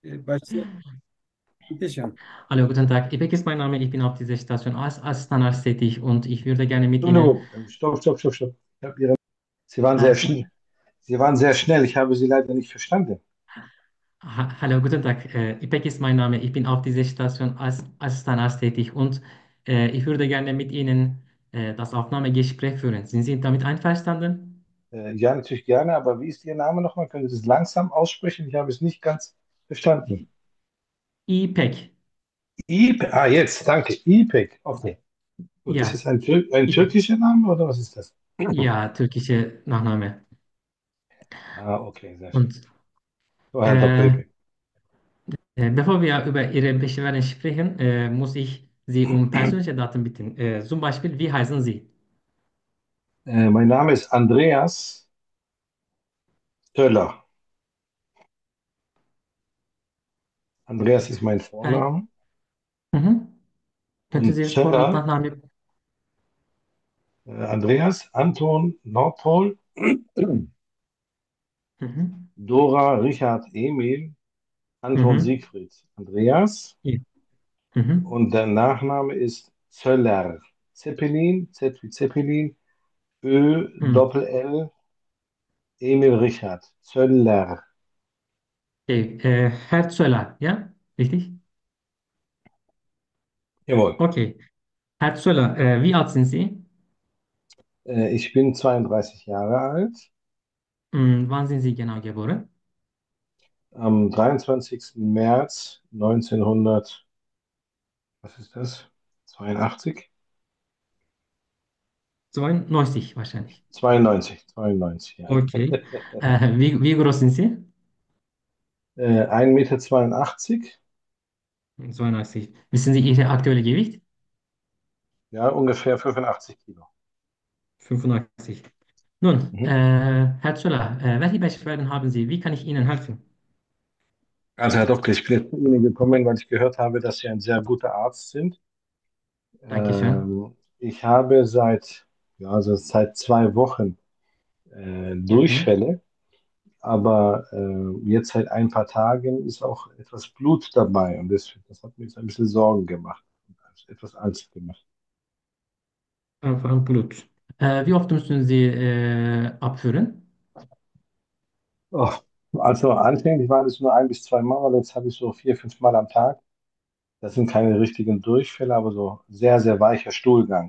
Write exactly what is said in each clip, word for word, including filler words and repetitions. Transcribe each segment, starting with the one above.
Äh, Başla. Bitte schön. Hallo, guten Tag. Ipek ist mein Name. Ich bin auf dieser Station als Assistenz tätig und ich würde gerne mit Ihnen. Entschuldigung, stopp, stopp, stopp, stopp. Ich hab Ihre... Sie waren sehr Äh, schnell. Sie waren sehr schnell. Ich habe Sie leider nicht verstanden. ha Hallo, guten Tag. Äh, Ipek ist mein Name. Ich bin auf dieser Station als Assistenz tätig und äh, ich würde gerne mit Ihnen äh, das Aufnahmegespräch führen. Sind Sie damit einverstanden? Äh, ja, natürlich gerne, aber wie ist Ihr Name nochmal? Können Sie das langsam aussprechen? Ich habe es nicht ganz verstanden. Ipek. İpek. Ah, jetzt, danke. İpek. Okay. Und ist es Ja, ein, Tür ein Ipek. türkischer Name oder was ist das? Ja, türkische Nachname. Ah, okay, sehr schön. Und So, Herr Doktor äh, İpek. äh, bevor wir über Ihre Beschwerden sprechen, äh, muss ich Sie um persönliche Daten bitten. Äh, zum Beispiel, wie heißen Sie? Äh, mein Name ist Andreas Töller. Andreas ist mein Äh, Vorname. mhm. Könnten Und Sie Vor- und Töller, Nachname? äh, Andreas Anton Nordpol, Mhm. Dora Richard Emil Anton Mhm. Siegfried Andreas Ja. Mhm. und der Nachname ist Zöller. Zeppelin, Z wie Zeppelin, Ö, Mhm. Doppel L, Emil Richard. Zöller. Okay. Äh, Herr Zöller, ja? Richtig? Jawohl. Okay. Herr Zöller, äh, wie alt sind Sie? Äh, ich bin zweiunddreißig Jahre alt. Mhm. Wann sind Sie genau geboren? Am dreiundzwanzigsten März neunzehnhundert, was ist das? zweiundachtzig? zweiundneunzig wahrscheinlich. zweiundneunzig, zweiundneunzig, ja. Okay. Äh, wie, wie groß sind Sie? Äh, ein Meter zweiundachtzig, zweiundneunzig. Wissen Sie Ihr aktuelles Gewicht? ja, ungefähr fünfundachtzig Kilo. fünfundachtzig. Nun, äh, Mhm. Herr Zöller, äh, welche Beschwerden haben Sie? Wie kann ich Ihnen helfen? Also Herr Doktor, ich bin jetzt zu Ihnen gekommen, weil ich gehört habe, dass Sie ein sehr guter Arzt sind. Dankeschön. Ähm, ich habe seit, ja, also seit zwei Wochen äh, Mhm. Durchfälle, aber äh, jetzt seit ein paar Tagen ist auch etwas Blut dabei und das, das hat mir jetzt ein bisschen Sorgen gemacht, etwas Angst gemacht. Einfach Blut. Äh, wie oft müssen Sie äh, abführen? Oh, also anfänglich war das nur ein bis zwei Mal, aber jetzt habe ich so vier, fünf Mal am Tag. Das sind keine richtigen Durchfälle, aber so sehr, sehr weicher Stuhlgang.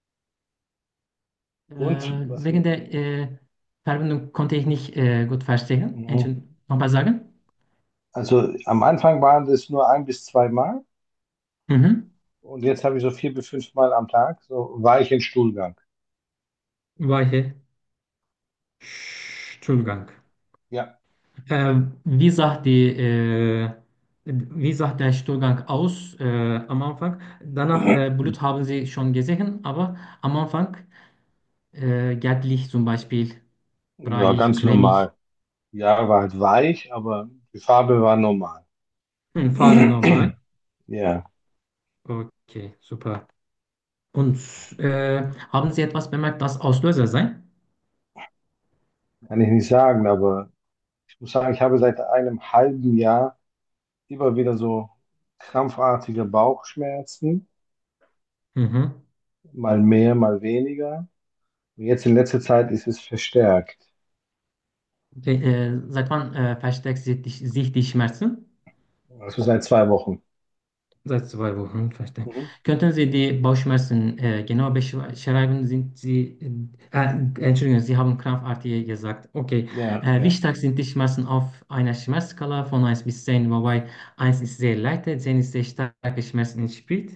Äh, Und was, wegen der äh, Verbindung konnte ich nicht äh, gut verstehen. mhm. Entschuldigung, nochmal sagen? Also am Anfang waren das nur ein bis zwei Mal Mhm. und jetzt habe ich so vier bis fünf Mal am Tag so weichen Stuhlgang. Weiche Stuhlgang. Ja. Äh, wie sah die, äh, wie sah der Stuhlgang aus äh, am Anfang? Danach äh, Blut haben Sie schon gesehen, aber am Anfang äh, gelblich zum Beispiel, Ja, bräunlich, ganz cremig, normal. Ja, war halt weich, aber die Farbe war normal. hm, Farbe normal. Ja, Okay, super. Und äh, haben Sie etwas bemerkt, das Auslöser sei? kann ich nicht sagen, aber ich muss sagen, ich habe seit einem halben Jahr immer wieder so krampfartige Bauchschmerzen, Mhm. mal mehr, mal weniger. Und jetzt in letzter Zeit ist es verstärkt. Okay, äh, seit wann äh, verstärkt sich die, sich die Schmerzen? Also seit zwei Wochen. Seit zwei Wochen verstärkt. Mhm. Könnten Sie die Bauchschmerzen äh, genau beschreiben? Sind Sie, äh, äh, Entschuldigung, Sie haben krampfartig gesagt. Okay, Ja, äh, wie ja. stark sind die Schmerzen auf einer Schmerzskala von eins bis zehn, wobei eins ist sehr leichte, zehn ist sehr starke Schmerzen spielt?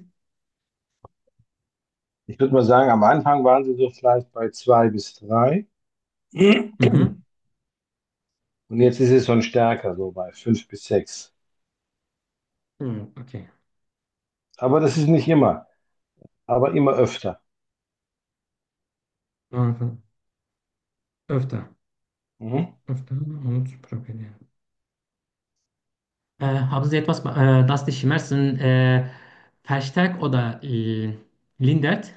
Ich würde mal sagen, am Anfang waren sie so vielleicht bei zwei bis drei. Mhm. Und jetzt ist es schon stärker, so bei fünf bis sechs. Hm, okay. Aber das ist nicht immer, aber immer öfter. Anfang. Öfter. Mhm. Öfter und Problem. Äh, haben Sie etwas, äh, das die Schmerzen äh, verstärkt oder äh, lindert?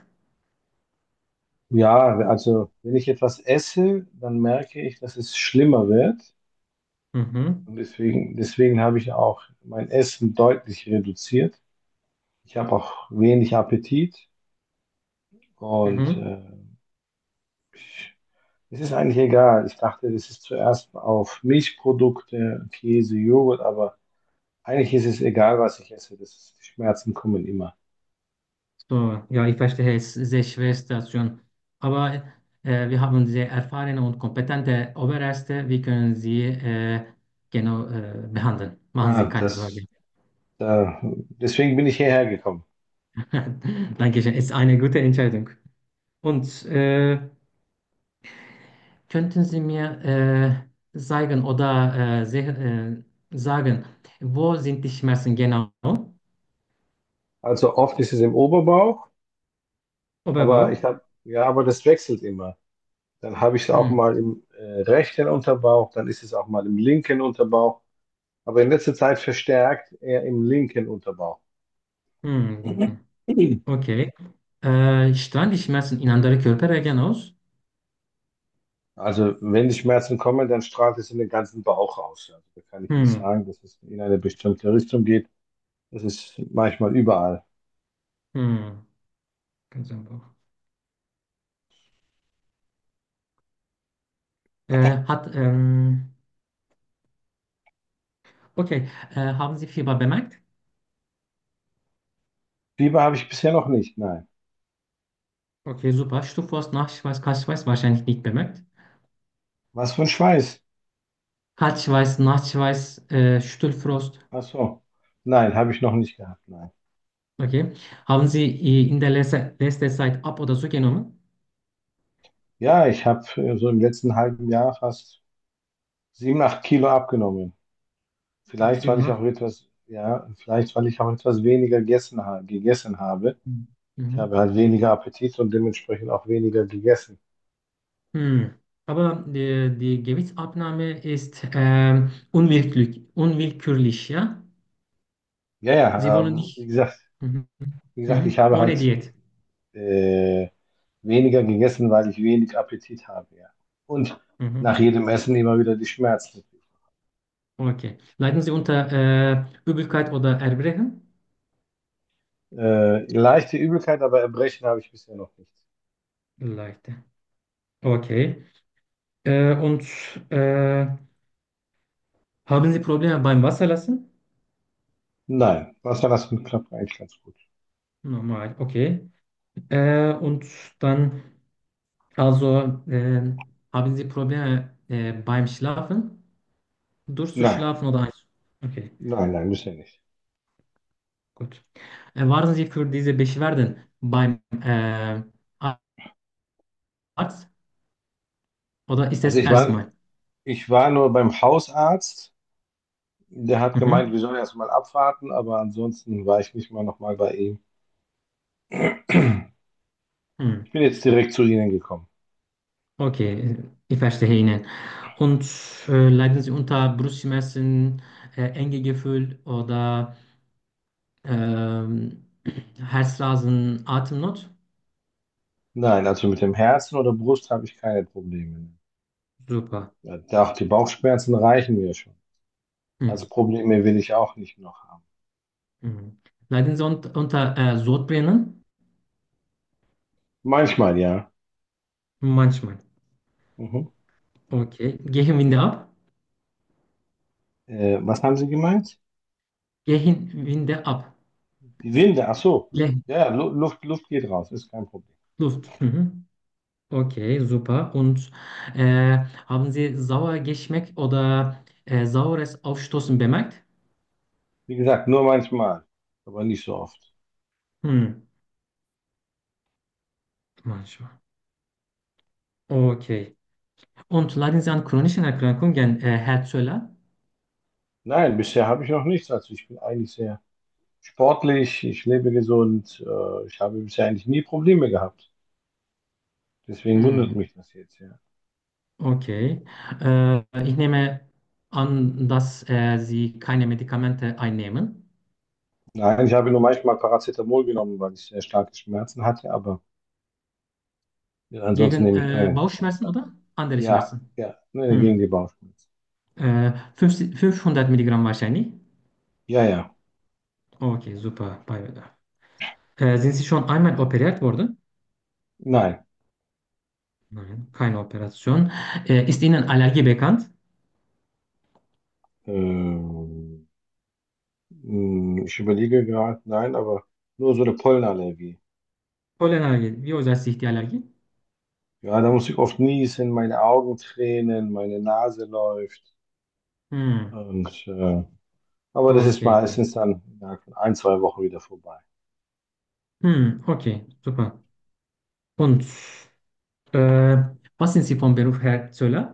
Ja, also wenn ich etwas esse, dann merke ich, dass es schlimmer wird. Mhm. Und deswegen, deswegen habe ich auch mein Essen deutlich reduziert. Ich habe auch wenig Appetit und Mhm. äh, ich, es ist eigentlich egal. Ich dachte, das ist zuerst auf Milchprodukte, Käse, Joghurt, aber eigentlich ist es egal, was ich esse. Das ist, die Schmerzen kommen immer. So, ja, ich verstehe, es ist eine sehr schwere Situation. Aber äh, wir haben sehr erfahrene und kompetente Oberärzte. Wir können sie äh, genau äh, behandeln. Machen Ah, Sie keine das, Sorge. da, deswegen bin ich hierher gekommen. Dankeschön, ist eine gute Entscheidung. Und äh, könnten Sie mir äh, sagen oder äh, sehr, äh, sagen, wo sind die Schmerzen genau? Also oft ist es im Oberbauch, aber ich Oberbauch? habe, ja, aber das wechselt immer. Dann habe ich es auch Hm. mal im äh, rechten Unterbauch, dann ist es auch mal im linken Unterbauch, aber in letzter Zeit verstärkt eher im linken Unterbauch. Hm, linken. Okay. Äh, strahlen die Schmerzen in andere Körperregionen aus? Also wenn die Schmerzen kommen, dann strahlt es in den ganzen Bauch raus. Also da kann ich nicht Hm. sagen, dass es in eine bestimmte Richtung geht. Das ist manchmal überall. Hm. Ganz einfach. Äh, hat, ähm, okay. Äh, haben Sie Fieber bemerkt? Fieber habe ich bisher noch nicht, nein. Okay, super. Stuhlfrost, Nachschweiß, Kaltschweiß wahrscheinlich nicht bemerkt. Was für ein Schweiß? Kaltschweiß, Nachschweiß, äh, Stuhlfrost. Ach so. Nein, habe ich noch nicht gehabt, nein. Okay. Haben Sie äh, in der letzten letzter Zeit ab oder so genommen? Ja, ich habe äh, so im letzten halben Jahr fast sieben, acht Kilo abgenommen. Vielleicht, weil sieben, ich auch acht. etwas, ja, vielleicht, weil ich auch etwas weniger gegessen, ha gegessen habe. Ich Mhm. habe halt weniger Appetit und dementsprechend auch weniger gegessen. Hm. Aber die, die Gewichtsabnahme ist ähm, unwillkürlich, unwillkürlich, ja? Ja, Sie ja, wollen ähm, wie nicht. gesagt, Mhm. wie gesagt, ich Mhm. habe Ohne halt Diät. äh, weniger gegessen, weil ich wenig Appetit habe, ja. Und Mhm. nach jedem Essen immer wieder die Schmerzen. Okay. Leiden Sie unter äh, Übelkeit oder Erbrechen? Äh, leichte Übelkeit, aber Erbrechen habe ich bisher noch nicht. Leichte. Okay. Äh, und äh, haben Sie Probleme beim Wasserlassen? Nein, Wasserlassen klappt eigentlich ganz gut. Normal. Okay. Äh, und dann, also, äh, haben Sie Probleme äh, beim Schlafen? Nein, Durchzuschlafen oder ein? Okay, nein, nein, bisher nicht. gut. Äh, waren Sie für diese Beschwerden beim äh, Arzt oder ist Also es ich war, erstmal? ich war nur beim Hausarzt. Der hat gemeint, Mhm. wir sollen erst mal abwarten, aber ansonsten war ich nicht mal noch mal bei ihm. Hm. Ich bin jetzt direkt zu Ihnen gekommen. Okay, ich verstehe Ihnen. Und äh, leiden Sie unter Brustschmerzen, äh, enge Gefühl oder ähm, Herzrasen, Atemnot? Nein, also mit dem Herzen oder Brust habe ich keine Probleme. Super. Ja, doch, die Bauchschmerzen reichen mir schon. Also Hm. Probleme will ich auch nicht noch haben. Mhm. Leiden Sie unter, unter äh, Sodbrennen? Manchmal ja. Manchmal. Mhm. Okay. Gehirnwinde ab? Äh, was haben Sie gemeint? Gehirnwinde ab. Die Winde, ach so. Geh- Ja, ja, Lu- Luft, Luft geht raus, ist kein Problem. Luft. Mhm. Okay, super. Und äh, haben Sie sauer Geschmack oder äh, saures Aufstoßen bemerkt? Wie gesagt, nur manchmal, aber nicht so oft. Hm. Manchmal. Okay. Und leiden Sie an chronischen Erkrankungen, äh, Herzöller? Nein, bisher habe ich noch nichts. Also ich bin eigentlich sehr sportlich, ich lebe gesund, äh, ich habe bisher eigentlich nie Probleme gehabt. Deswegen wundert Hm. mich das jetzt, ja. Okay. Äh, ich nehme an, dass äh, Sie keine Medikamente einnehmen. Nein, ich habe nur manchmal Paracetamol genommen, weil ich sehr starke Schmerzen hatte, aber ja, ansonsten Gegen nehme ich äh, keine. Bauchschmerzen oder andere Ja, Schmerzen? ja, nee, gegen Hm. die Bauchschmerzen. Äh, fünfzig fünfhundert Milligramm wahrscheinlich. Ja, ja. Okay, super. Bei Bedarf. Äh, sind Sie schon einmal operiert worden? Nein. Nein, keine Operation. Äh, ist Ihnen Allergie bekannt? Ähm, mh, ich überlege gerade, nein, aber nur so eine Pollenallergie. Pollenallergie. Wie äußert sich die Allergie? Ja, da muss ich oft niesen, meine Augen tränen, meine Nase läuft. Hm. Und, äh, aber das ist Okay. meistens dann innerhalb von ein, zwei Wochen wieder vorbei. Hm. Okay, super. Und äh, was sind Sie vom Beruf her, Zöller?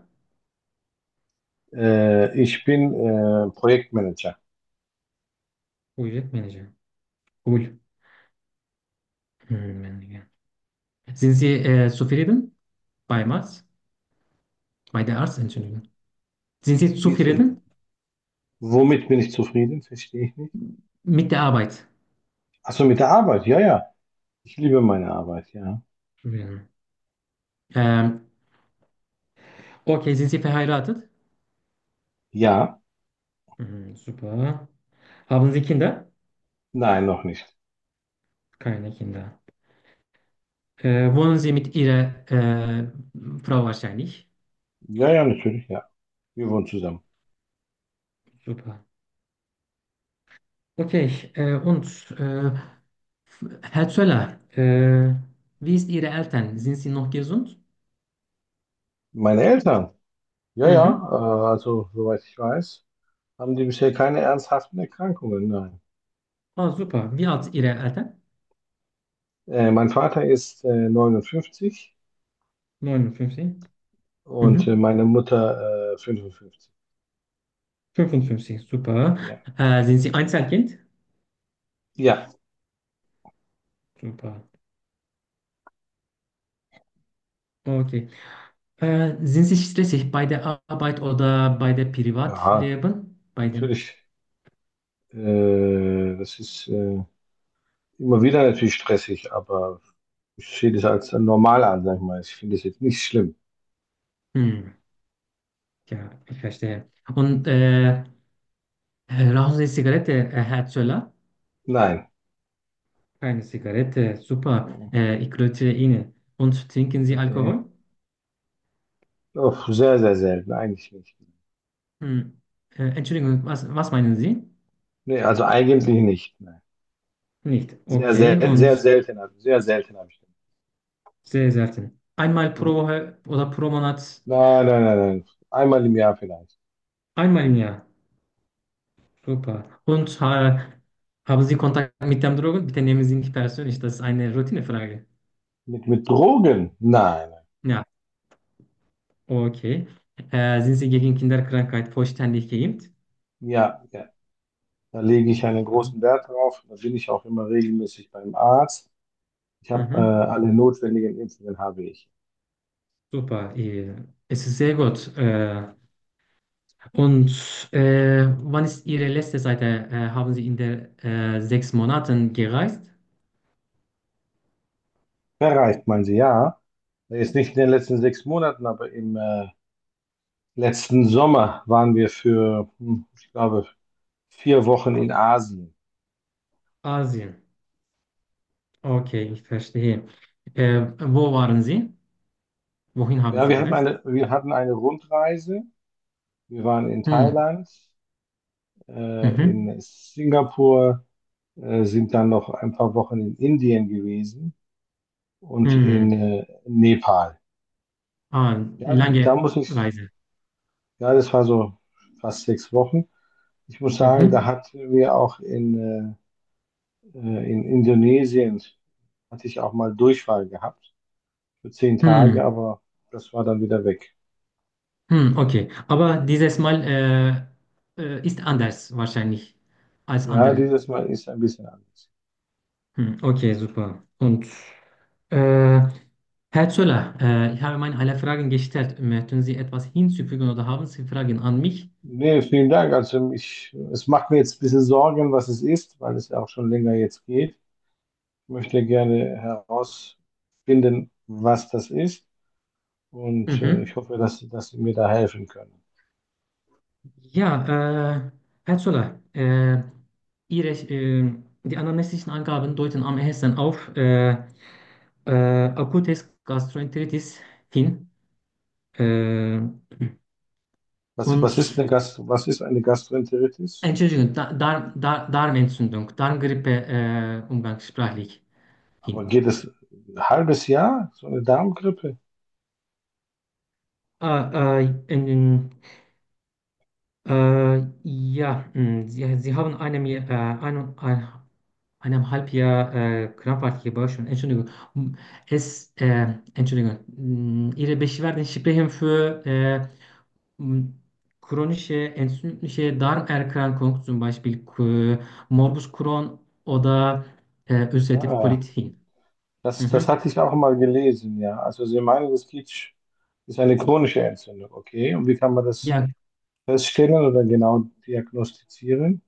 Äh, ich bin äh, Projektmanager. Projektmanager. Cool. Hm, Manager. Sind Sie äh, zufrieden bei was? Bei der Arzt, Entschuldigung. Sind Sie Wie viel? zufrieden Womit bin ich zufrieden? Verstehe ich nicht. mit der Arbeit? Achso, mit der Arbeit. Ja, ja. Ich liebe meine Arbeit, ja. Ja. Ähm, okay, sind Sie verheiratet? Ja, Mhm, super. Haben Sie Kinder? nein, noch nicht. Keine Kinder. Äh, wohnen Sie mit Ihrer äh, Frau wahrscheinlich? Ja, ja, natürlich, ja. Wir wohnen zusammen. Super. Okay, äh, und äh, Herr Zöller, äh, wie ist Ihre Eltern? Sind sie noch gesund? Meine Eltern, ja, ja, Mhm. äh, also soweit ich weiß, haben die bisher keine ernsthaften Erkrankungen, nein. Ah, super. Wie alt sind Ihre Eltern? Äh, mein Vater ist äh, neunundfünfzig neunundfünfzig. und äh, Mhm. meine Mutter äh, fünfundfünfzig. fünfundfünfzig, super. Ja. Äh, sind Sie Einzelkind? Ja, Super. Okay. Äh, sind Sie stressig bei der Arbeit oder bei der ja, Privatleben? Bei dem. natürlich. Äh, das ist äh, immer wieder natürlich stressig, aber ich sehe das als normal an, sag ich mal. Ich finde es jetzt nicht schlimm. Hm. Ja, ich verstehe. Und äh, äh, rauchen Sie Zigarette, äh, Herr Zöller? Nein. Keine Zigarette, super. Äh, ich gratuliere Ihnen. Und trinken Sie Okay. Alkohol? Oh, sehr, sehr selten, eigentlich nicht. Hm. Äh, Entschuldigung, was, was meinen Sie? Nee, also eigentlich nicht. Nein. Nicht. Sehr Okay, selten, sehr und selten, sehr selten habe ich das. sehr selten. Einmal pro Mhm. Woche oder pro Monat? Nein, nein, nein, nein. Einmal im Jahr vielleicht. Einmal im Jahr. Super. Und äh, haben Sie Kontakt mit dem Drogen? Bitte nehmen Sie mich persönlich, das ist eine Routinefrage. Mit, mit Drogen? Nein, nein. Ja, okay. Äh, sind Sie gegen Kinderkrankheit vollständig geimpft? Ja, ja. Da lege ich einen Super. großen Wert drauf. Da bin ich auch immer regelmäßig beim Arzt. Ich habe äh, Mhm. alle notwendigen Impfungen habe ich. Super. Äh, Es ist sehr gut. Äh, und äh, wann ist Ihre letzte Seite? Äh, haben Sie in der äh, sechs Monaten gereist? Erreicht man sie, ja. Jetzt nicht in den letzten sechs Monaten, aber im äh, letzten Sommer waren wir für, hm, ich glaube, vier Wochen in Asien. Asien. Okay, ich verstehe. Äh, wo waren Sie? Wohin haben Ja, Sie wir hatten gereist? eine, wir hatten eine Rundreise. Wir waren in Hm. Thailand, äh, Mhm. in Singapur, äh, sind dann noch ein paar Wochen in Indien gewesen und in Hm. äh, Nepal. Ah, Ja, da lange muss ich, Reise. ja, das war so fast sechs Wochen. Ich muss sagen, da Mhm. hatten wir auch in, äh, äh, in Indonesien, hatte ich auch mal Durchfall gehabt für zehn Tage, Hm. aber das war dann wieder weg. Hm, okay. Aber dieses Mal äh, äh, ist anders wahrscheinlich als Ja, andere. dieses Mal ist ein bisschen anders. Hm, okay, super. Und äh, Herr Zöller, äh, ich habe meine alle Fragen gestellt. Möchten Sie etwas hinzufügen oder haben Sie Fragen an mich? Nee, vielen Dank. Also ich, es macht mir jetzt ein bisschen Sorgen, was es ist, weil es ja auch schon länger jetzt geht. Ich möchte gerne herausfinden, was das ist. Und äh, ich Mhm. hoffe, dass, dass Sie mir da helfen können. Ja, äh, Herr Zoller, äh, Ihre, äh, die anamnestischen Angaben deuten am ehesten auf äh, äh, akutes Gastroenteritis hin. Äh, Was, was ist und eine Gast, was ist eine Gastroenteritis? Entschuldigung, Da- Darm, Dar Darmentzündung, Darmgrippe äh, umgangssprachlich Aber hin. geht es ein halbes Jahr, so eine Darmgrippe? Äh, äh, in, äh, ja, mh, Sie, Sie haben einem, Jahr- äh, ein, ein, eineinhalb Jahr äh, krampfartige Bauchschmerzen. Entschuldigung. M- Es, äh, Entschuldigung. mh, Ihre Beschwerden sprechen für äh, mh, chronische entzündliche Darmerkrankung, zum Beispiel K- Morbus Crohn oder äh, ulcerative Ah, Colitis hin. das, das Mhm. hatte ich auch mal gelesen, ja. Also Sie meinen, das geht, ist eine chronische Entzündung, okay. Und wie kann man das Ja, feststellen oder genau diagnostizieren?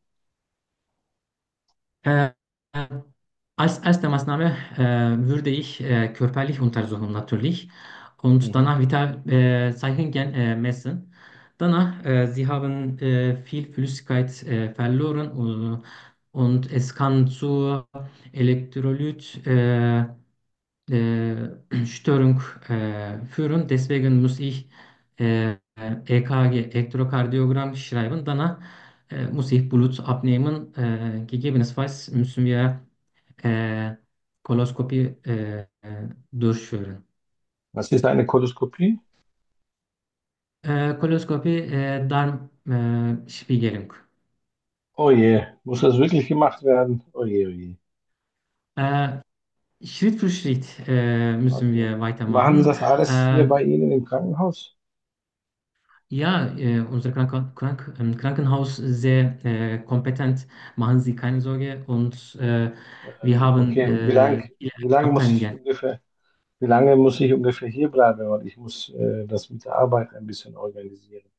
Äh, äh, als erste Maßnahme äh, würde ich äh, körperlich untersuchen natürlich und Mhm. danach Vitalzeichen äh, messen. Danach, äh, Sie haben äh, viel Flüssigkeit äh, verloren, äh, und es kann zu Elektrolyt äh, äh, Störung äh, führen. Deswegen muss ich äh, E K G, Elektrokardiogramm schreiben. Danach äh, muss ich Blut abnehmen. Äh, gegebenenfalls müssen wir äh, Koloskopie äh, äh, durchführen. Was ist eine Koloskopie? Äh, Koloskopie, äh, Darmspiegelung. Oh je, muss das wirklich gemacht werden? Oh je, oh je. Äh, Schritt für Schritt äh, müssen Okay. wir Machen Sie weitermachen. das alles hier Äh, bei Ihnen im Krankenhaus? Ja, äh, unser Kranken Krank ähm, Krankenhaus sehr äh, kompetent, machen Sie keine Sorge. Und äh, wir haben Okay, wie lang, äh, viele wie lange muss ich Abteilungen. ungefähr, wie lange muss ich ungefähr hier bleiben? Und ich muss äh, das mit der Arbeit ein bisschen organisieren.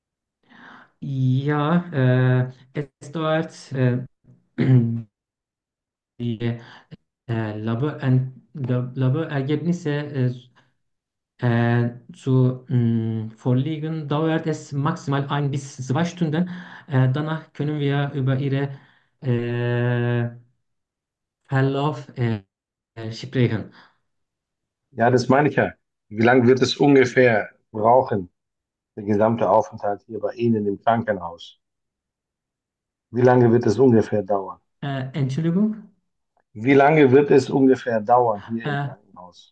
Ja, äh, es dauert äh, die äh, Labor Lab Laborergebnisse äh, äh, zu mh, vorliegen, dauert es maximal ein bis zwei Stunden. Äh, danach können wir über Ihre äh, Verlauf äh, äh, sprechen. Ja, das meine ich ja. Wie lange wird es ungefähr brauchen, der gesamte Aufenthalt hier bei Ihnen im Krankenhaus? Wie lange wird es ungefähr dauern? Äh, Entschuldigung. Wie lange wird es ungefähr dauern hier im Äh, Krankenhaus?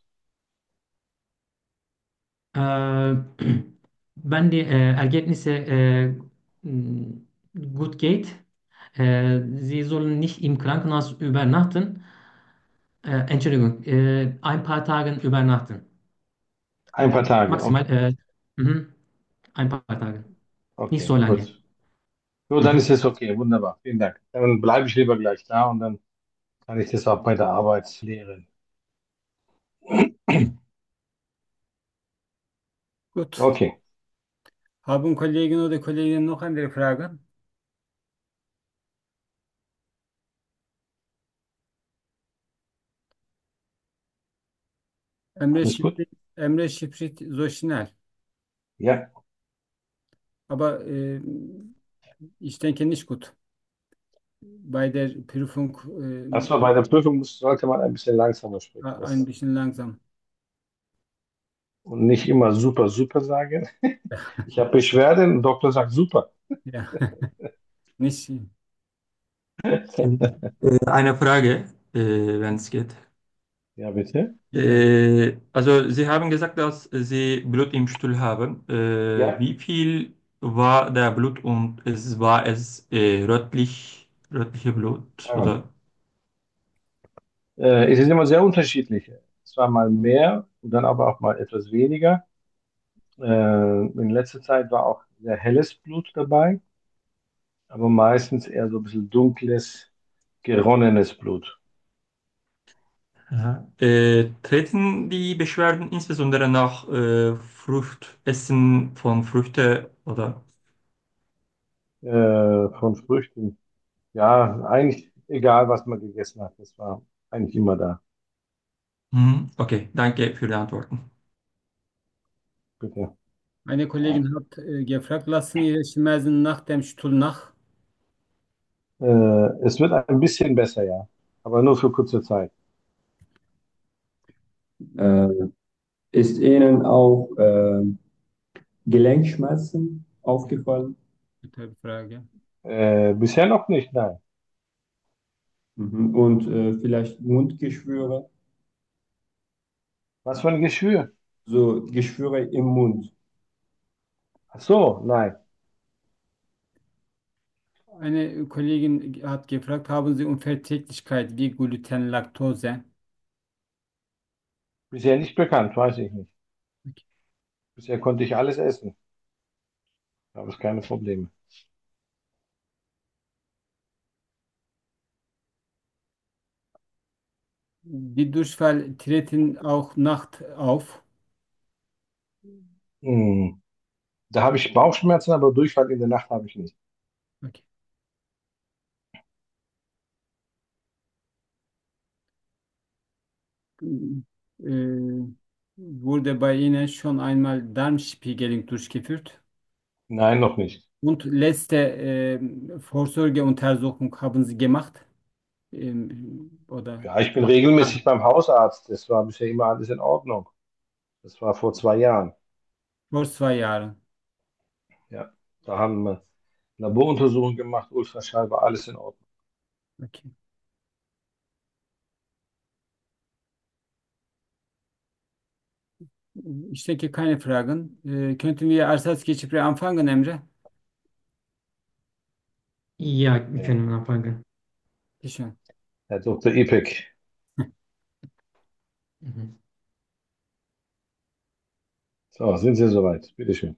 äh, Wenn die äh, Ergebnisse äh, mh, gut geht, äh, Sie sollen nicht im Krankenhaus übernachten. Äh, Entschuldigung, äh, ein paar Tagen übernachten. Ein paar Tage, Maximal okay. äh, mhm, ein paar Tage. Nicht Okay, so lange. gut. So, dann ist Mhm. es okay. Wunderbar. Vielen Dank. Dann bleibe ich lieber gleich da und dann kann ich das auch bei der Arbeit lehren. Gut. Okay. Haben Kollegen oder Kolleginnen noch andere Fragen? Emre Alles gut? Şifrit, Emre Şifrit so schnell. Ja. Aber äh, ich denke nicht gut. Bei der Prüfung Achso, bei der äh, Prüfung muss, sollte man ein bisschen langsamer sprechen. ein Das, bisschen langsam. und nicht immer super, super sagen. Ich habe Beschwerden, und der Doktor sagt super. Ja, nicht. Äh, Eine Frage, äh, wenn es geht. Ja, bitte? Bitte. Äh, also Sie haben gesagt, dass Sie Blut im Stuhl haben. Äh, Ja. wie viel war der Blut und es war es äh, rötlich, rötliche Blut Ah. oder? Äh, es ist immer sehr unterschiedlich. Es war mal mehr und dann aber auch mal etwas weniger. Äh, in letzter Zeit war auch sehr helles Blut dabei, aber meistens eher so ein bisschen dunkles, geronnenes Blut. Aha. Äh, treten die Beschwerden insbesondere nach äh, Fruchtessen von Früchten oder? Äh, von Früchten. Ja, eigentlich egal, was man gegessen hat. Das war eigentlich immer da. Mhm. Okay, danke für die Antworten. Bitte. Eine Kollegin hat äh, gefragt, lassen Ihre Schmerzen nach dem Stuhl nach? Äh, es wird ein bisschen besser, ja, aber nur für kurze Zeit. Äh, Ist Ihnen auch äh, Gelenkschmerzen aufgefallen? Gute Frage. Äh, bisher noch nicht, nein. Mhm. Und äh, vielleicht Mundgeschwüre? Was für ein Geschwür? So Geschwüre im Mund. Ach so, nein. Eine Kollegin hat gefragt, haben Sie Unverträglichkeit wie Gluten, Laktose? Bisher nicht bekannt, weiß ich nicht. Okay. Bisher konnte ich alles essen. Da habe ich keine Probleme. Die Durchfall treten auch Nacht auf. Hm. Da habe ich Bauchschmerzen, aber Durchfall in der Nacht habe ich nicht. Okay. Äh, Wurde bei Ihnen schon einmal Darmspiegelung durchgeführt? Nein, noch nicht. Und letzte äh, Vorsorgeuntersuchung haben Sie gemacht? Ähm, oder Ja, ich bin ah, regelmäßig beim Hausarzt. Das war bisher immer alles in Ordnung. Das war vor zwei Jahren. vor zwei Jahren? Ja, da haben wir Laboruntersuchungen gemacht, Ultraschall, war alles in Ordnung. Okay. Ich denke keine Fragen. Äh, könnten wir als Erstgespräch anfangen, Emre? Ja, wir Ja. können anfangen. Bitte. Herr Doktor Ipek. Mhm. So, sind Sie soweit? Bitteschön.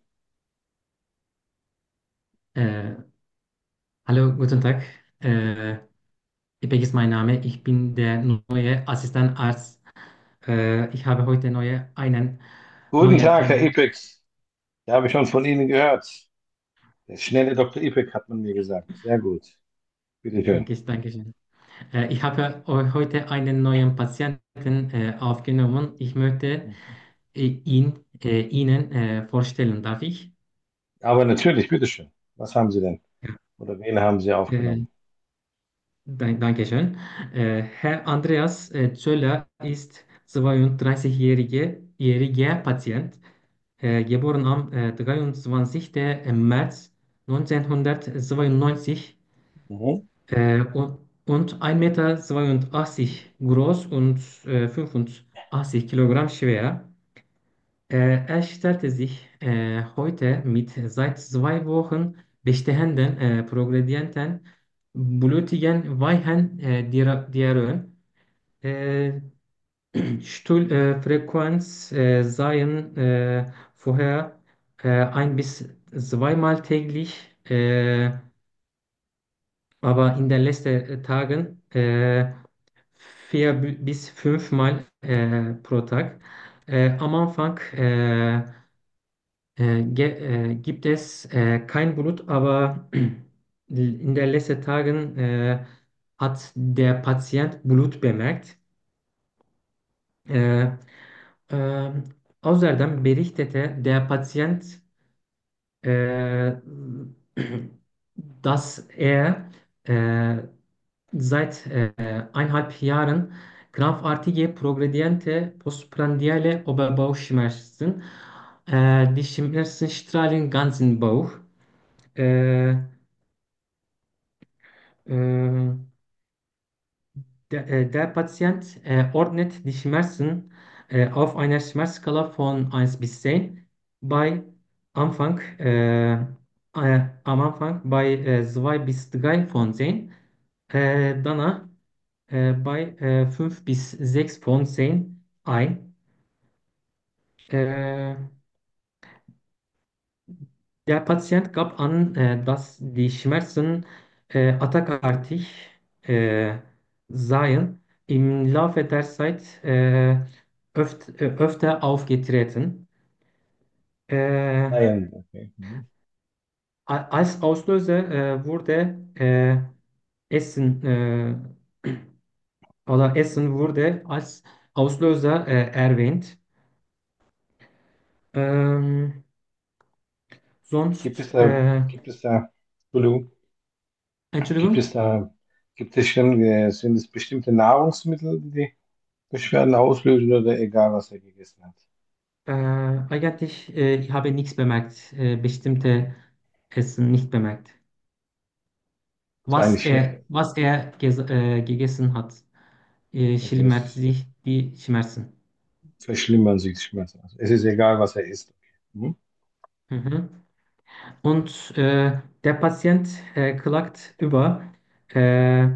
Äh, Hallo, guten Tag. Äh, İpek ist mein Name. Ich bin der neue Assistentarzt. Äh, ich habe heute neue, einen Guten neuen. Tag, Herr Äh, Ipek. Ja, habe ich schon von Ihnen gehört. Der schnelle Doktor Ipek hat man mir gesagt. Sehr gut. Bitteschön. danke, danke schön. Äh, ich habe heu- heute einen neuen Patienten äh, aufgenommen. Ich möchte äh, ihn, äh, Ihnen äh, vorstellen. Darf ich? Aber natürlich, bitteschön. Was haben Sie denn? Ja. Oder wen haben Sie Äh, aufgenommen? Dank- Dankeschön. Äh, Herr Andreas äh, Zöller ist zweiunddreißig-jähriger jähriger Patient, äh, geboren am äh, dreiundzwanzigsten März neunzehnhundertzweiundneunzig Mhm. äh, und, und ein Meter zweiundachtzig groß und äh, fünfundachtzig Kilogramm schwer. Äh, er stellte sich äh, heute mit seit zwei Wochen bestehenden äh, progredienten blutigen weichen äh, Diarrhoe Diarrhoe, äh, Stuhlfrequenz äh, seien äh, vorher äh, ein bis zweimal täglich, äh, aber in den letzten äh, Tagen äh, vier bi- bis fünfmal äh, pro Tag. Äh, am Anfang äh, äh, ge- äh, gibt es äh, kein Blut, aber in den letzten Tagen äh, hat der Patient Blut bemerkt. Äh, ähm, Außerdem berichtete der Patient, äh, dass er äh, seit äh, eineinhalb Jahren krampfartige progrediente postprandiale Oberbauchschmerzen, äh, die Schmerzen strahlen ganzen Bauch. Äh, äh, der, äh, der Patient äh, ordnet die Schmerzen äh, auf einer Schmerzskala von eins bis zehn. Bei Anfang, äh, äh, am Anfang bei äh, zwei bis drei von zehn. Äh, danach äh, bei äh, fünf bis sechs von zehn ein. Äh, Der Patient gab an, äh, dass die Schmerzen äh, attackartig äh, seien, im Laufe der Zeit äh, öft, äh, öfter aufgetreten. Äh, Nein. Okay. Mhm. a- als Auslöser äh, wurde äh, Essen äh, oder Essen wurde als Auslöser äh, erwähnt. Ähm, Gibt es Sonst, da, äh, gibt es da, Entschuldigung, gibt es Entschuldigung, da, gibt es schon, äh, sind es bestimmte Nahrungsmittel, die die Beschwerden auslösen oder egal, was er gegessen hat? äh, eigentlich, äh, ich habe nichts bemerkt, äh, bestimmte Essen nicht bemerkt. Ist Was eigentlich er, äh, was er ges äh, gegessen hat, äh, okay, schlimmert es sich die Schmerzen. verschlimmern sich die Schmerzen. Also es ist egal, was er isst. Okay. Mhm. Mhm. Und äh, der Patient äh, klagt über äh,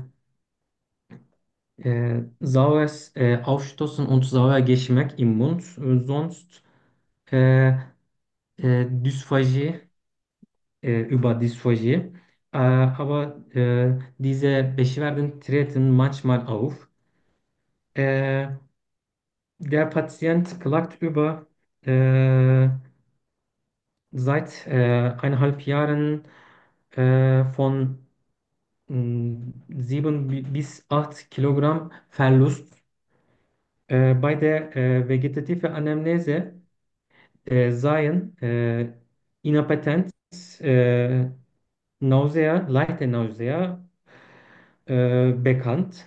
äh, saures äh, Aufstoßen und sauer Geschmack im Mund, äh, sonst äh, äh, Dysphagie, äh, über Dysphagie. Äh, aber äh, diese Beschwerden treten manchmal auf. Äh, Der Patient klagt über äh, seit äh, eineinhalb Jahren äh, von mh, sieben bi- bis acht Kilogramm Verlust. Äh, bei der äh, vegetativen Anamnese äh, seien äh, Inappetenz, äh, Nausea, leichte Nausea äh, bekannt.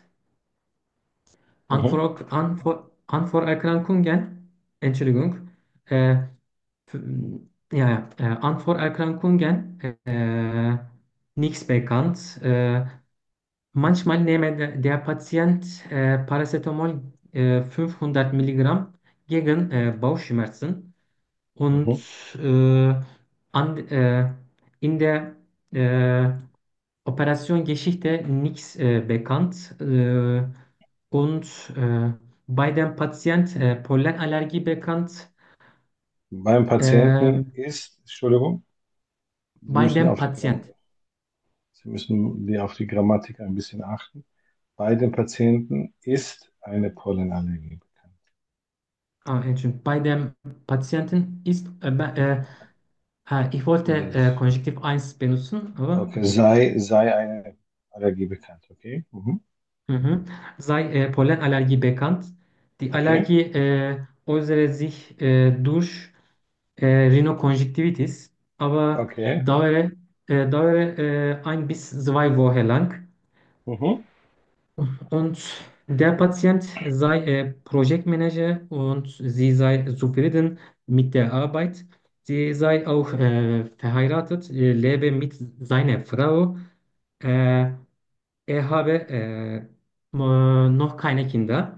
Mhm. Anvor Anvor Anvorerkrankungen, Entschuldigung, äh, f- ja, ja, äh, Anvorerkrankungen, äh, nichts bekannt. Äh, manchmal nehme der, der Patient äh, Paracetamol äh, fünfhundert Milligramm gegen äh, Bauchschmerzen und Mhm. äh, an, äh, in der äh, Operationsgeschichte nichts äh, bekannt. Äh, und äh, bei dem Patient äh, Pollenallergie bekannt. Beim Äh, Patienten ist, Entschuldigung, Sie bei müssen dem auf die Gramm, Patient. Sie müssen die auf die Grammatik ein bisschen achten. Bei dem Patienten ist eine Pollenallergie bekannt. Ah, Entschuldigung, bei dem Patienten ist, äh, bei- äh, äh, ich wollte äh, Yes. Konjunktiv eins benutzen, aber Okay, sei, sei eine Allergie bekannt, okay? Mhm. mhm. Sei äh, Pollenallergie bekannt. Die Okay, Allergie äh, äußere sich äh, durch äh, Rhinokonjunktivitis, aber okay. dauere, äh, dauere äh, ein bis zwei Wochen lang. Mhm. Und der Patient sei äh, Projektmanager und sie sei zufrieden mit der Arbeit. Sie sei auch äh, verheiratet, äh, lebe mit seiner Frau. Äh, Er habe äh, mo- noch keine Kinder.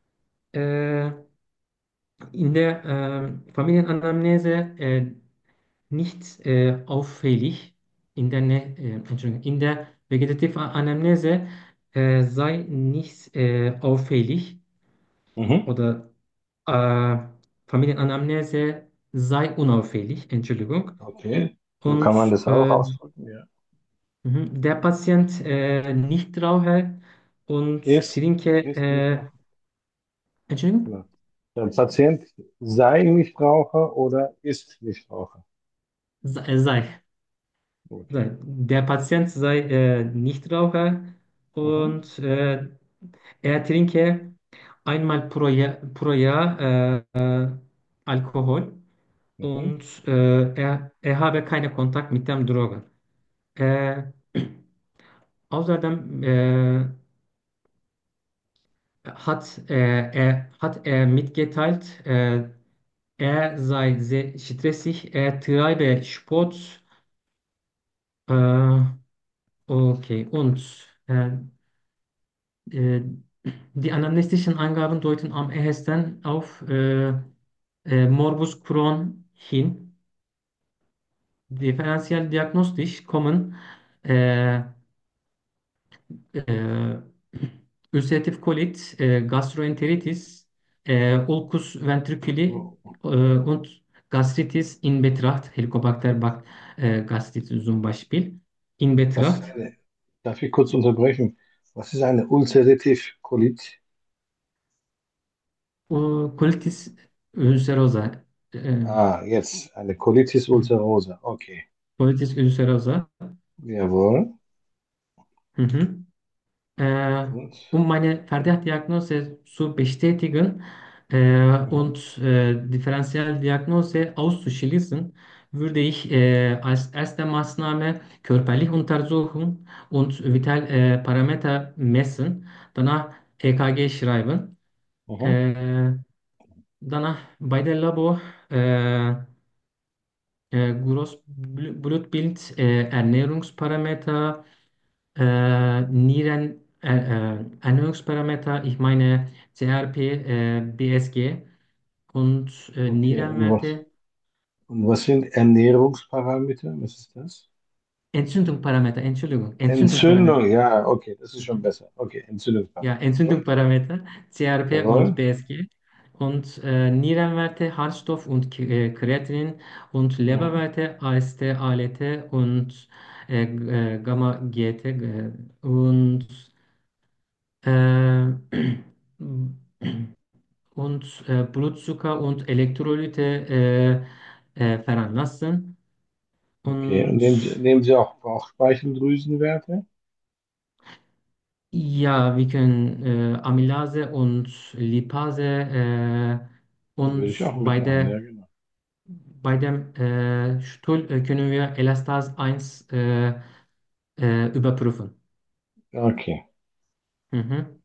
Äh, in der äh, Familienanamnese äh, nicht äh, auffällig. In der, Ne- äh, Entschuldigung, in der vegetativen Anamnese äh, sei nichts äh, auffällig Mhm. oder äh, Familienanamnese sei unauffällig, Entschuldigung. Okay, so kann man Und das auch äh, ausdrücken, ja. mhm, der Patient äh, nicht rauche und Ist, trinke, ist nicht äh, Raucher. Entschuldigung, Genau. Der Patient sei Nichtraucher oder ist Nichtraucher. sei, äh, sei, Okay. sei. Der Patient sei äh, Nichtraucher Mhm. und äh, er trinke einmal pro Jahr, pro Jahr äh, äh, Alkohol Mhm. und äh, er, er habe keinen Kontakt mit dem Drogen. Äh, Außerdem äh, hat, äh, er, hat er mitgeteilt, äh, er sei sehr stressig, er treibe Sport. Äh, okay, und äh, äh, die anamnestischen Angaben deuten am ehesten auf äh, äh, Morbus Crohn hin. Differenziell diagnostisch kommen äh, äh, Ulcerative Kolit, äh, Gastroenteritis, äh, Ulcus ventriculi äh, und Gastritis in Betracht, Helicobacter bac- äh, gastritis zum Beispiel, in Was ist Betracht. eine, darf ich kurz unterbrechen? Was ist eine Ulcerative Colitis? Uh, Colitis ulcerosa, äh, Ah, jetzt eine Colitis ulcerosa. Okay. Colitis ulcerosa. Jawohl. Mhm. Äh, Und? um meine Verdachtsdiagnose zu bestätigen äh, Mhm. und äh, Differentialdiagnose auszuschließen, würde ich äh, als erste Maßnahme körperliche Untersuchung und Vitalparameter messen, danach E K G schreiben, Mhm. äh, danach bei der Labor äh, äh, Großblutbild, äh, Ernährungsparameter, äh, Nieren, äh, äh, Ernährungsparameter, ich meine C R P, äh, B S G und äh, Okay, und was, Nierenwerte, und was sind Ernährungsparameter? Was ist das? Entzündungsparameter, Entschuldigung, Entzündungsparameter. Entzündung, ja, okay, das ist schon Mhm. besser. Okay, Ja, Entzündungsparameter. Gut, Entzündungsparameter, C R P und jawohl. B S G und äh, Nierenwerte, Harnstoff und K- äh, Kreatinin und Mhm. Leberwerte, A S T, A L T und äh, G- äh, Gamma-G T äh, und äh, und äh, Blutzucker und Elektrolyte äh, äh, veranlassen. Okay, und Und nehmen Sie, nehmen Sie auch Bauchspeicheldrüsenwerte? ja, wir können äh, Amylase und Lipase äh, Ja, würde und ich auch bei mitmachen, ja, der genau. bei dem äh, Stuhl äh, können wir Elastase eins äh, äh, überprüfen. Okay, Mhm.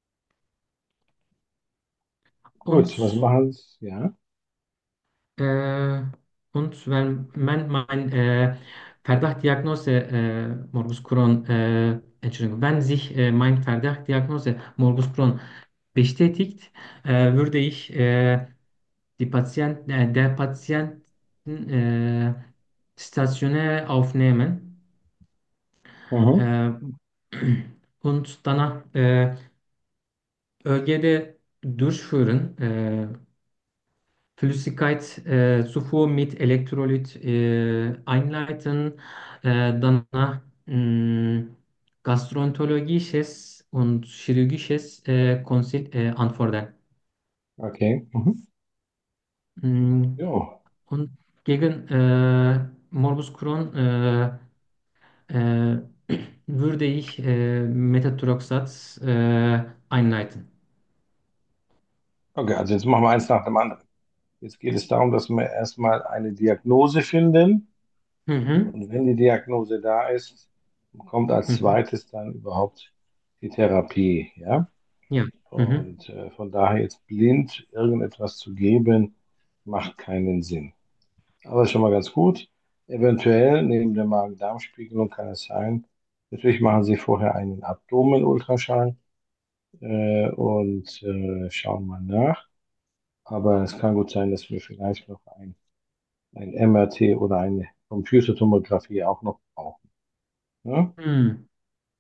Und gut, was machen Sie? Ja, Äh, und wenn man mein äh, Verdachtdiagnose äh, Morbus Crohn, äh, Entschuldigung, wenn sich äh, mein Verdachtdiagnose Morbus Crohn bestätigt, äh, würde ich äh, die Patient, äh, der Patienten äh, stationär aufnehmen mhm. äh, und danach äh, Ö G D durchführen. Äh, Flüssigkeit, äh, Zufuhr mit Elektrolyt äh, einleiten, äh, danach mh, gastroenterologisches und chirurgisches äh, Konsil äh, anfordern. Okay, mhm. Mh, Jo, und gegen äh, Morbus Crohn äh, äh, würde ich äh, Methotrexat äh, einleiten. okay, also jetzt machen wir eins nach dem anderen. Jetzt geht es darum, dass wir erstmal eine Diagnose finden. Mhm. Und wenn die Diagnose da ist, kommt als Mhm. zweites dann überhaupt die Therapie, ja? Ja. Mhm. Und äh, von daher jetzt blind irgendetwas zu geben, macht keinen Sinn. Aber ist schon mal ganz gut. Eventuell neben der Magen-Darm-Spiegelung kann es sein. Natürlich machen Sie vorher einen Abdomen-Ultraschall äh, und äh, schauen mal nach. Aber es kann gut sein, dass wir vielleicht noch ein, ein M R T oder eine Computertomographie auch noch brauchen. Ja? Mhm.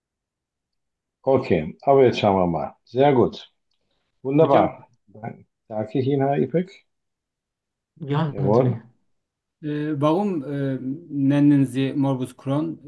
Okay, aber jetzt schauen wir mal. Sehr gut. Hocam, Wunderbar. Dann danke ich Ihnen, Herr Ipek. Ja, natürlich. Jawohl. äh, warum äh, nennen Sie Morbus Crohn?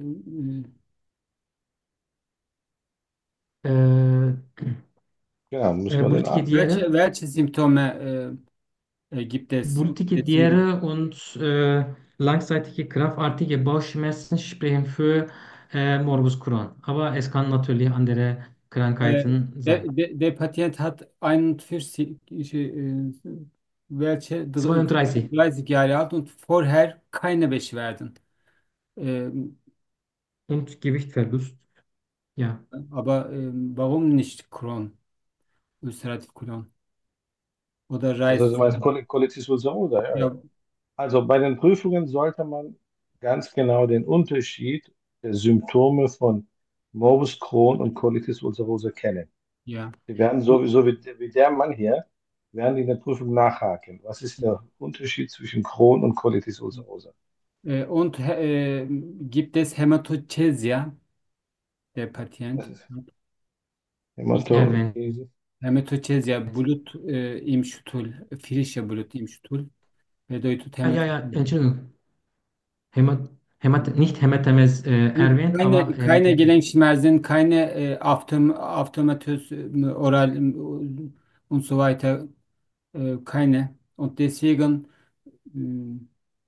Äh, Genau, muss äh, man den Blutige Arzt. Welche, Diäre, welche Symptome äh, äh, gibt es? blutige Deswegen, Diäre und äh, langzeitige kraftartige Bauchschmerzen sprechen für äh, Morbus Crohn. Aber es kann natürlich andere äh, Krankheiten der, sein. der, der Patient hat einundvierzig, äh, welche zweiunddreißig. dreißig Jahre alt und vorher keine Beschwerden. Ähm, Und Gewichtverlust. Ja. aber ähm, warum nicht Crohn, ulcerativ Crohn oder Also du Reis? meinst Col- Colitis ulcerosa, ja, ja. Ja, Also bei den Prüfungen sollte man ganz genau den Unterschied der Symptome von Morbus Crohn und Colitis ulcerosa kennen. ja. Sie werden sowieso wie, wie der Mann hier, werden die in der Prüfung nachhaken. Was ist der Unterschied zwischen Crohn und Colitis ulcerosa? Äh, und äh, gibt es Hämatokräsia, der Das Patient? ist Nicht erwähnt. Hämatokrise. Hämatokräsia, Blut äh, im Stuhl, frische Blut im Stuhl, bedeutet Ah, ja, ja, Hämatokräsia. Entschuldigung. Hämat, Hämat, nicht Hämatemes äh, erwähnt, aber Keine, keine Hämatemes. Gelenkschmerzen, keine äh, Aptom, Aptomatus, äh, Oral äh, und so weiter, äh, keine. Und deswegen, äh,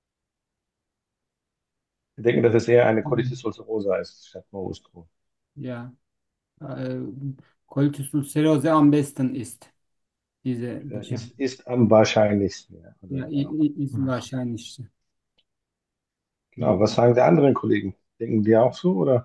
Wir denken, dass es eher eine Colitis ulcerosa ist, statt Morbus Crohn. ja, äh, Colitis ulcerosa am besten ist, diese Äh, Beschreibung. Ist, ist am wahrscheinlichsten, ja. Ja, Oder, i- ja. i- ist Ach, wahrscheinlich. Genau, was sagen die anderen Kollegen? Denken die auch so oder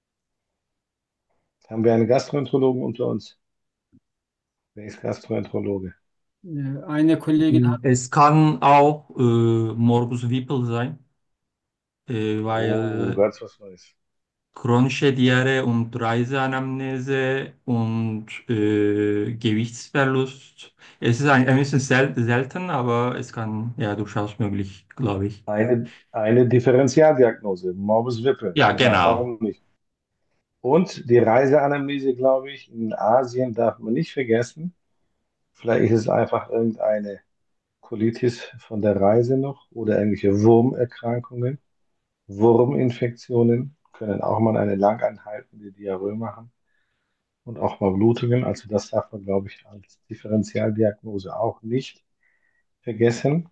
haben wir einen Gastroenterologen unter uns? Wer ist Gastroenterologe? Äh, Eine Kollegin hat, Es kann auch äh, Morbus Whipple sein, äh, Oh, weil ganz was Neues. chronische Diarrhoe und Reiseanamnese und äh, Gewichtsverlust. Es ist ein, ein bisschen sel selten, aber es kann ja durchaus möglich, glaube ich. Eine, eine Differentialdiagnose, Morbus Wippe. Ja, Ja, genau. warum nicht? Und die Reiseanamnese, glaube ich, in Asien darf man nicht vergessen. Vielleicht ist es einfach irgendeine Colitis von der Reise noch oder irgendwelche Wurmerkrankungen. Wurminfektionen können auch mal eine langanhaltende Diarrhoe machen und auch mal Blutungen. Also das darf man, glaube ich, als Differentialdiagnose auch nicht vergessen.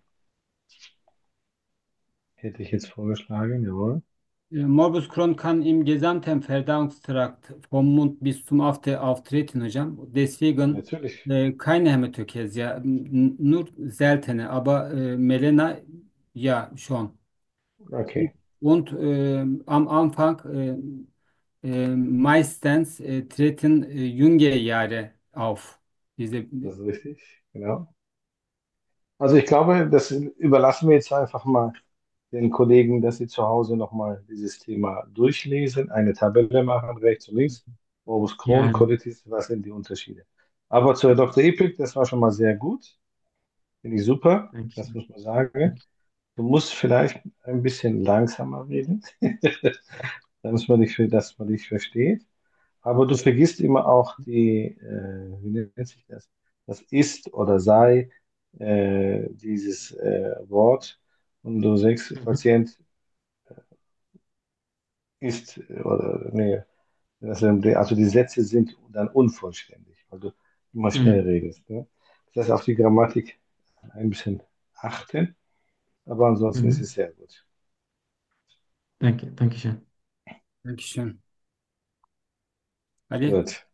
Hätte ich jetzt vorgeschlagen, jawohl. äh, Morbus Crohn kann im gesamten Verdauungstrakt vom Mund bis zum After auftreten hocam. Deswegen Natürlich. äh, keine Hämatokese, ja, n- nur seltene, aber äh, Melena ja schon. Okay, Und äh, am Anfang äh, äh, meistens äh, treten äh, junge Jahre auf. Diese, das ist richtig. Genau. Also ich glaube, das überlassen wir jetzt einfach mal den Kollegen, dass sie zu Hause nochmal dieses Thema durchlesen, eine Tabelle machen, rechts und links, Morbus Crohn, Ja, Colitis, was sind die Unterschiede. Aber zur Doktor Epik, das war schon mal sehr gut, finde ich super, das Dankeschön. muss man sagen. Du musst vielleicht ein bisschen langsamer reden, damit man dich, dass man dich versteht. Aber du vergisst immer auch die, äh, wie nennt sich das? Das ist oder sei, äh, dieses äh, Wort. Und du sagst, Mhm. Patient ist, äh, oder nee, das, sind die- also die Sätze sind dann unvollständig, weil du immer schnell Mhm. redest. Ne? Das heißt, auf die Grammatik ein bisschen achten, aber ansonsten ist Mhm. es sehr gut. Danke, Dankeschön. Dankeschön. Ali. Gut.